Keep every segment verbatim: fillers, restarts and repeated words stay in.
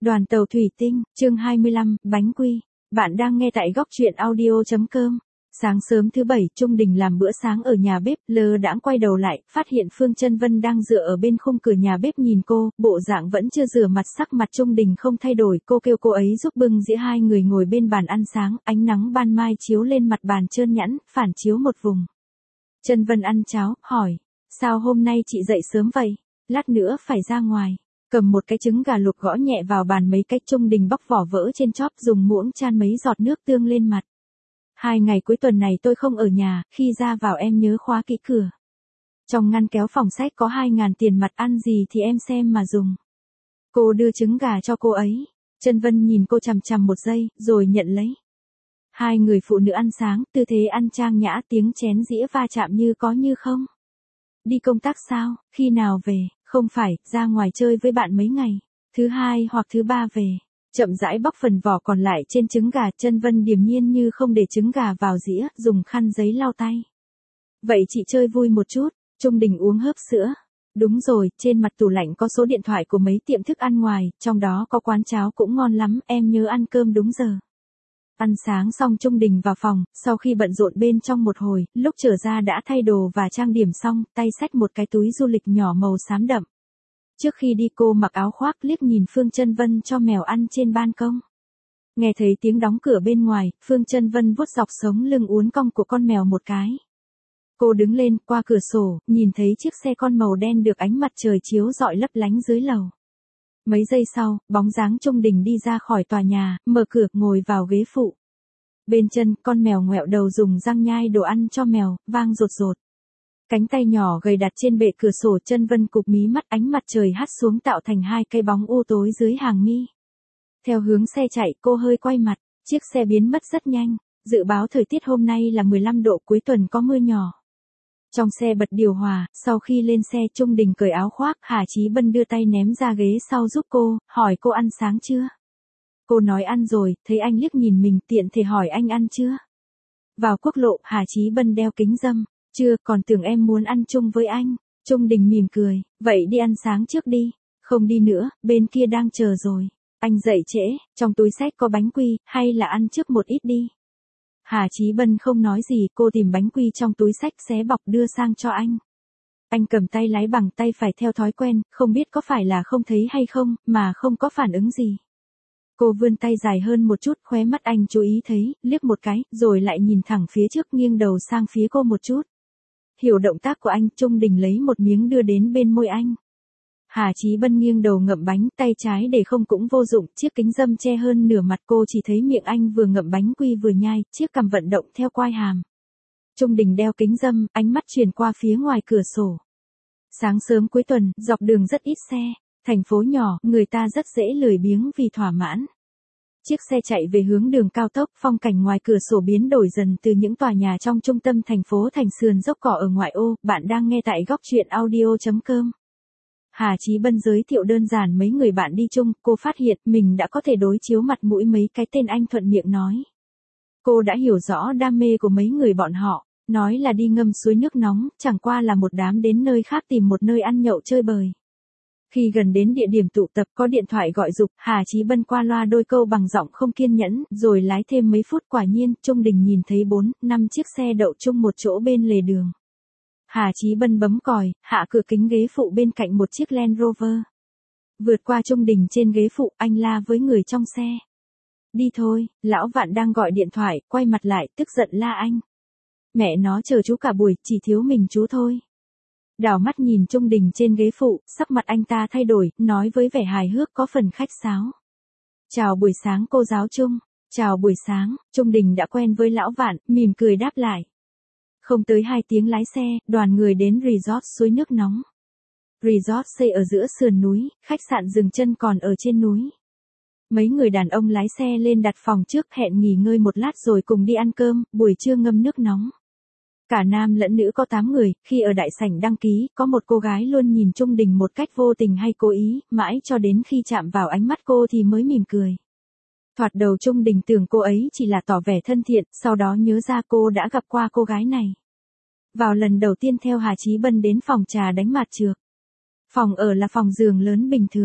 Đoàn tàu thủy tinh, chương hai mươi lăm, bánh quy. Bạn đang nghe tại góc truyện audio chấm com. Sáng sớm thứ bảy, Trung Đình làm bữa sáng ở nhà bếp, lơ đãng quay đầu lại, phát hiện Phương Chân Vân đang dựa ở bên khung cửa nhà bếp nhìn cô, bộ dạng vẫn chưa rửa mặt, sắc mặt Trung Đình không thay đổi, cô kêu cô ấy giúp bưng dĩa, hai người ngồi bên bàn ăn sáng, ánh nắng ban mai chiếu lên mặt bàn trơn nhẵn, phản chiếu một vùng. Chân Vân ăn cháo, hỏi, sao hôm nay chị dậy sớm vậy? Lát nữa phải ra ngoài. Cầm một cái trứng gà luộc gõ nhẹ vào bàn mấy cách. Trung Đình bóc vỏ vỡ trên chóp, dùng muỗng chan mấy giọt nước tương lên mặt. Hai ngày cuối tuần này tôi không ở nhà, khi ra vào em nhớ khóa kỹ cửa. Trong ngăn kéo phòng sách có hai ngàn tiền mặt, ăn gì thì em xem mà dùng. Cô đưa trứng gà cho cô ấy. Chân Vân nhìn cô chằm chằm một giây, rồi nhận lấy. Hai người phụ nữ ăn sáng, tư thế ăn trang nhã, tiếng chén dĩa va chạm như có như không. Đi công tác sao, khi nào về? Không phải, ra ngoài chơi với bạn mấy ngày. Thứ hai hoặc thứ ba về. Chậm rãi bóc phần vỏ còn lại trên trứng gà. Chân Vân điềm nhiên như không để trứng gà vào dĩa, dùng khăn giấy lau tay. Vậy chị chơi vui một chút. Trung Đình uống hớp sữa. Đúng rồi, trên mặt tủ lạnh có số điện thoại của mấy tiệm thức ăn ngoài, trong đó có quán cháo cũng ngon lắm, em nhớ ăn cơm đúng giờ. Ăn sáng xong Trung Đình vào phòng, sau khi bận rộn bên trong một hồi, lúc trở ra đã thay đồ và trang điểm xong, tay xách một cái túi du lịch nhỏ màu xám đậm. Trước khi đi cô mặc áo khoác, liếc nhìn Phương Chân Vân cho mèo ăn trên ban công. Nghe thấy tiếng đóng cửa bên ngoài, Phương Chân Vân vuốt dọc sống lưng uốn cong của con mèo một cái. Cô đứng lên, qua cửa sổ, nhìn thấy chiếc xe con màu đen được ánh mặt trời chiếu rọi lấp lánh dưới lầu. Mấy giây sau, bóng dáng Trung Đình đi ra khỏi tòa nhà, mở cửa, ngồi vào ghế phụ. Bên chân, con mèo ngoẹo đầu dùng răng nhai đồ ăn cho mèo, vang rột rột. Cánh tay nhỏ gầy đặt trên bệ cửa sổ. Chân Vân cụp mí mắt, ánh mặt trời hắt xuống tạo thành hai cây bóng u tối dưới hàng mi. Theo hướng xe chạy, cô hơi quay mặt, chiếc xe biến mất rất nhanh. Dự báo thời tiết hôm nay là mười lăm độ, cuối tuần có mưa nhỏ. Trong xe bật điều hòa, sau khi lên xe Trung Đình cởi áo khoác, Hà Chí Bân đưa tay ném ra ghế sau giúp cô, hỏi cô ăn sáng chưa? Cô nói ăn rồi, thấy anh liếc nhìn mình tiện thể hỏi anh ăn chưa? Vào quốc lộ, Hà Chí Bân đeo kính râm, chưa, còn tưởng em muốn ăn chung với anh. Trung Đình mỉm cười, vậy đi ăn sáng trước đi, không đi nữa, bên kia đang chờ rồi. Anh dậy trễ, trong túi xách có bánh quy, hay là ăn trước một ít đi. Hà Chí Bân không nói gì, cô tìm bánh quy trong túi xách xé bọc đưa sang cho anh. Anh cầm tay lái bằng tay phải theo thói quen, không biết có phải là không thấy hay không, mà không có phản ứng gì. Cô vươn tay dài hơn một chút, khóe mắt anh chú ý thấy, liếc một cái, rồi lại nhìn thẳng phía trước, nghiêng đầu sang phía cô một chút. Hiểu động tác của anh, Trung Đình lấy một miếng đưa đến bên môi anh. Hà Chí Bân nghiêng đầu ngậm bánh, tay trái để không cũng vô dụng, chiếc kính râm che hơn nửa mặt, cô chỉ thấy miệng anh vừa ngậm bánh quy vừa nhai, chiếc cằm vận động theo quai hàm. Trung Đình đeo kính râm, ánh mắt chuyển qua phía ngoài cửa sổ. Sáng sớm cuối tuần, dọc đường rất ít xe, thành phố nhỏ, người ta rất dễ lười biếng vì thỏa mãn. Chiếc xe chạy về hướng đường cao tốc, phong cảnh ngoài cửa sổ biến đổi dần từ những tòa nhà trong trung tâm thành phố thành sườn dốc cỏ ở ngoại ô. Bạn đang nghe tại góc truyện audio chấm com. Hà Chí Bân giới thiệu đơn giản mấy người bạn đi chung, cô phát hiện mình đã có thể đối chiếu mặt mũi mấy cái tên anh thuận miệng nói. Cô đã hiểu rõ đam mê của mấy người bọn họ, nói là đi ngâm suối nước nóng, chẳng qua là một đám đến nơi khác tìm một nơi ăn nhậu chơi bời. Khi gần đến địa điểm tụ tập có điện thoại gọi giục, Hà Chí Bân qua loa đôi câu bằng giọng không kiên nhẫn, rồi lái thêm mấy phút. Quả nhiên, Trung Đình nhìn thấy bốn, năm chiếc xe đậu chung một chỗ bên lề đường. Hà Chí Bân bấm còi, hạ cửa kính ghế phụ bên cạnh một chiếc Land Rover. Vượt qua Trung Đình trên ghế phụ, anh la với người trong xe. Đi thôi, lão Vạn đang gọi điện thoại, quay mặt lại, tức giận la anh. Mẹ nó chờ chú cả buổi, chỉ thiếu mình chú thôi. Đảo mắt nhìn Trung Đình trên ghế phụ, sắc mặt anh ta thay đổi, nói với vẻ hài hước có phần khách sáo. Chào buổi sáng cô giáo Trung. Chào buổi sáng. Trung Đình đã quen với lão Vạn, mỉm cười đáp lại. Không tới hai tiếng lái xe, đoàn người đến resort suối nước nóng. Resort xây ở giữa sườn núi, khách sạn dừng chân còn ở trên núi. Mấy người đàn ông lái xe lên đặt phòng trước, hẹn nghỉ ngơi một lát rồi cùng đi ăn cơm, buổi trưa ngâm nước nóng. Cả nam lẫn nữ có tám người, khi ở đại sảnh đăng ký, có một cô gái luôn nhìn Trung Đình một cách vô tình hay cố ý, mãi cho đến khi chạm vào ánh mắt cô thì mới mỉm cười. Thoạt đầu Trung Đình tưởng cô ấy chỉ là tỏ vẻ thân thiện, sau đó nhớ ra cô đã gặp qua cô gái này. Vào lần đầu tiên theo Hà Chí Bân đến phòng trà đánh mặt trược. Phòng ở là phòng giường lớn bình thường.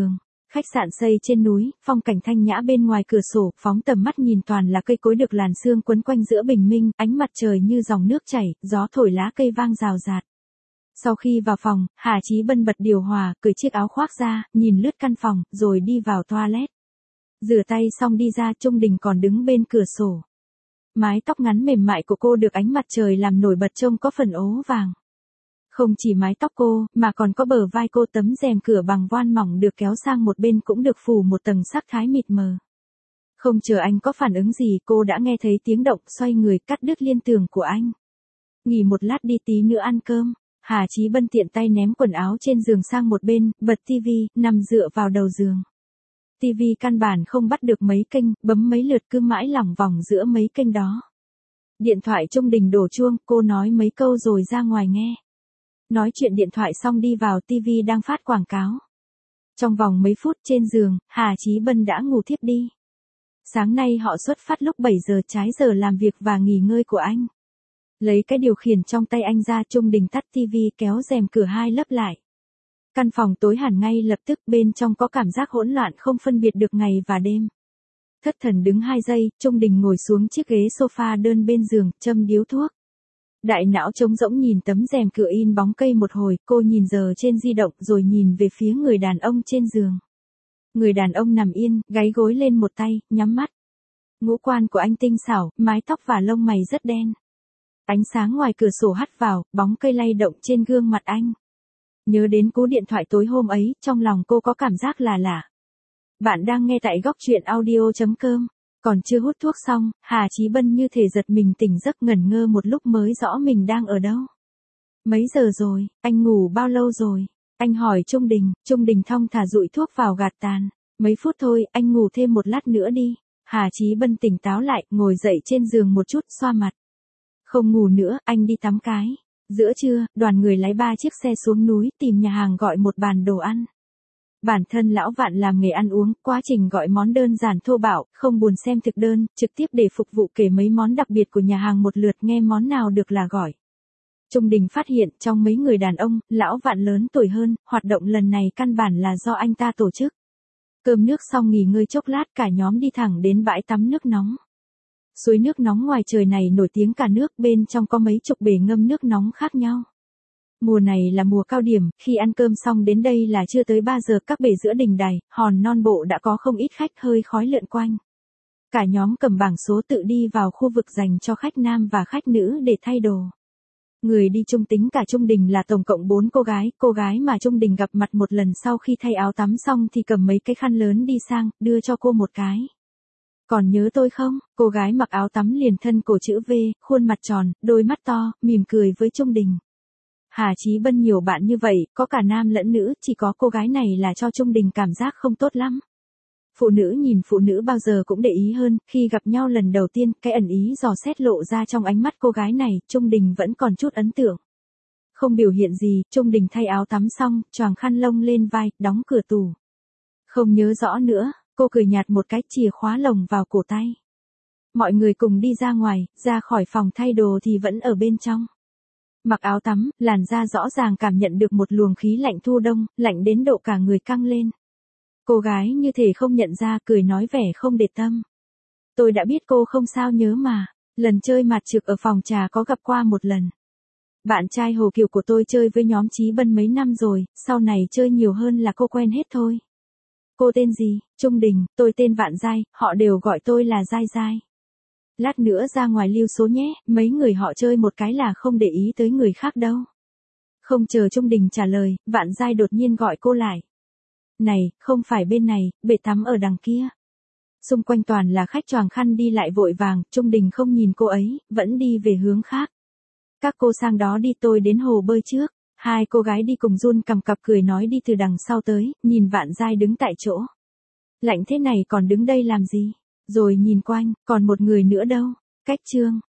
Khách sạn xây trên núi, phong cảnh thanh nhã bên ngoài cửa sổ, phóng tầm mắt nhìn toàn là cây cối được làn sương quấn quanh giữa bình minh, ánh mặt trời như dòng nước chảy, gió thổi lá cây vang rào rạt. Sau khi vào phòng, Hà Chí Bân bật điều hòa, cởi chiếc áo khoác ra, nhìn lướt căn phòng, rồi đi vào toilet. Rửa tay xong đi ra, Trung Đình còn đứng bên cửa sổ. Mái tóc ngắn mềm mại của cô được ánh mặt trời làm nổi bật trông có phần ố vàng. Không chỉ mái tóc cô, mà còn có bờ vai cô, tấm rèm cửa bằng voan mỏng được kéo sang một bên cũng được phủ một tầng sắc thái mịt mờ. Không chờ anh có phản ứng gì, cô đã nghe thấy tiếng động, xoay người cắt đứt liên tưởng của anh. Nghỉ một lát đi, tí nữa ăn cơm. Hà Chí Bân tiện tay ném quần áo trên giường sang một bên, bật tivi, nằm dựa vào đầu giường. Tivi căn bản không bắt được mấy kênh, bấm mấy lượt cứ mãi lỏng vòng giữa mấy kênh đó. Điện thoại Trung Đình đổ chuông, cô nói mấy câu rồi ra ngoài nghe. Nói chuyện điện thoại xong đi vào, tivi đang phát quảng cáo. Trong vòng mấy phút trên giường, Hà Chí Bân đã ngủ thiếp đi. Sáng nay họ xuất phát lúc bảy giờ, trái giờ làm việc và nghỉ ngơi của anh. Lấy cái điều khiển trong tay anh ra, Trung Đình tắt tivi, kéo rèm cửa hai lớp lại. Căn phòng tối hẳn ngay lập tức, bên trong có cảm giác hỗn loạn không phân biệt được ngày và đêm. Thất thần đứng hai giây, Trung Đình ngồi xuống chiếc ghế sofa đơn bên giường, châm điếu thuốc. Đại não trống rỗng nhìn tấm rèm cửa in bóng cây một hồi, cô nhìn giờ trên di động rồi nhìn về phía người đàn ông trên giường. Người đàn ông nằm yên, gáy gối lên một tay, nhắm mắt. Ngũ quan của anh tinh xảo, mái tóc và lông mày rất đen. Ánh sáng ngoài cửa sổ hắt vào, bóng cây lay động trên gương mặt anh. Nhớ đến cú điện thoại tối hôm ấy, trong lòng cô có cảm giác là lạ. Bạn đang nghe tại góc truyện audio chấm com. Còn chưa hút thuốc xong, Hà Chí Bân như thể giật mình tỉnh giấc, ngẩn ngơ một lúc mới rõ mình đang ở đâu. Mấy giờ rồi, anh ngủ bao lâu rồi? Anh hỏi Trung Đình, Trung Đình thong thả dụi thuốc vào gạt tàn. Mấy phút thôi, anh ngủ thêm một lát nữa đi. Hà Chí Bân tỉnh táo lại, ngồi dậy trên giường một chút, xoa mặt. Không ngủ nữa, anh đi tắm cái. Giữa trưa, đoàn người lái ba chiếc xe xuống núi, tìm nhà hàng gọi một bàn đồ ăn. Bản thân lão Vạn làm nghề ăn uống, quá trình gọi món đơn giản thô bạo, không buồn xem thực đơn, trực tiếp để phục vụ kể mấy món đặc biệt của nhà hàng một lượt, nghe món nào được là gọi. Trung Đình phát hiện trong mấy người đàn ông, lão Vạn lớn tuổi hơn, hoạt động lần này căn bản là do anh ta tổ chức. Cơm nước xong nghỉ ngơi chốc lát, cả nhóm đi thẳng đến bãi tắm nước nóng. Suối nước nóng ngoài trời này nổi tiếng cả nước, bên trong có mấy chục bể ngâm nước nóng khác nhau. Mùa này là mùa cao điểm, khi ăn cơm xong đến đây là chưa tới ba giờ, các bể giữa đình đài, hòn non bộ đã có không ít khách, hơi khói lượn quanh. Cả nhóm cầm bảng số tự đi vào khu vực dành cho khách nam và khách nữ để thay đồ. Người đi chung tính cả Trung Đình là tổng cộng bốn cô gái, cô gái mà Trung Đình gặp mặt một lần sau khi thay áo tắm xong thì cầm mấy cái khăn lớn đi sang, đưa cho cô một cái. Còn nhớ tôi không? Cô gái mặc áo tắm liền thân cổ chữ V, khuôn mặt tròn, đôi mắt to, mỉm cười với Trung Đình. Hà Chí Bân nhiều bạn như vậy, có cả nam lẫn nữ, chỉ có cô gái này là cho Trung Đình cảm giác không tốt lắm. Phụ nữ nhìn phụ nữ bao giờ cũng để ý hơn, khi gặp nhau lần đầu tiên, cái ẩn ý dò xét lộ ra trong ánh mắt cô gái này, Trung Đình vẫn còn chút ấn tượng. Không biểu hiện gì, Trung Đình thay áo tắm xong, choàng khăn lông lên vai, đóng cửa tủ. Không nhớ rõ nữa, cô cười nhạt một cái, chìa khóa lồng vào cổ tay. Mọi người cùng đi ra ngoài, ra khỏi phòng thay đồ thì vẫn ở bên trong. Mặc áo tắm, làn da rõ ràng cảm nhận được một luồng khí lạnh thu đông, lạnh đến độ cả người căng lên. Cô gái như thể không nhận ra, cười nói vẻ không để tâm. Tôi đã biết cô không sao nhớ mà, lần chơi mặt trược ở phòng trà có gặp qua một lần. Bạn trai Hồ Kiều của tôi chơi với nhóm Chí Bân mấy năm rồi, sau này chơi nhiều hơn là cô quen hết thôi. Cô tên gì? Trung Đình, tôi tên Vạn Giai, họ đều gọi tôi là Giai Giai. Lát nữa ra ngoài lưu số nhé, mấy người họ chơi một cái là không để ý tới người khác đâu. Không chờ Trung Đình trả lời, Vạn Giai đột nhiên gọi cô lại. Này, không phải bên này, bể tắm ở đằng kia. Xung quanh toàn là khách choàng khăn đi lại vội vàng, Trung Đình không nhìn cô ấy, vẫn đi về hướng khác. Các cô sang đó đi, tôi đến hồ bơi trước. Hai cô gái đi cùng run cầm cặp cười nói đi từ đằng sau tới, nhìn Vạn Giai đứng tại chỗ. Lạnh thế này còn đứng đây làm gì? Rồi nhìn quanh, còn một người nữa đâu? Cách Trương,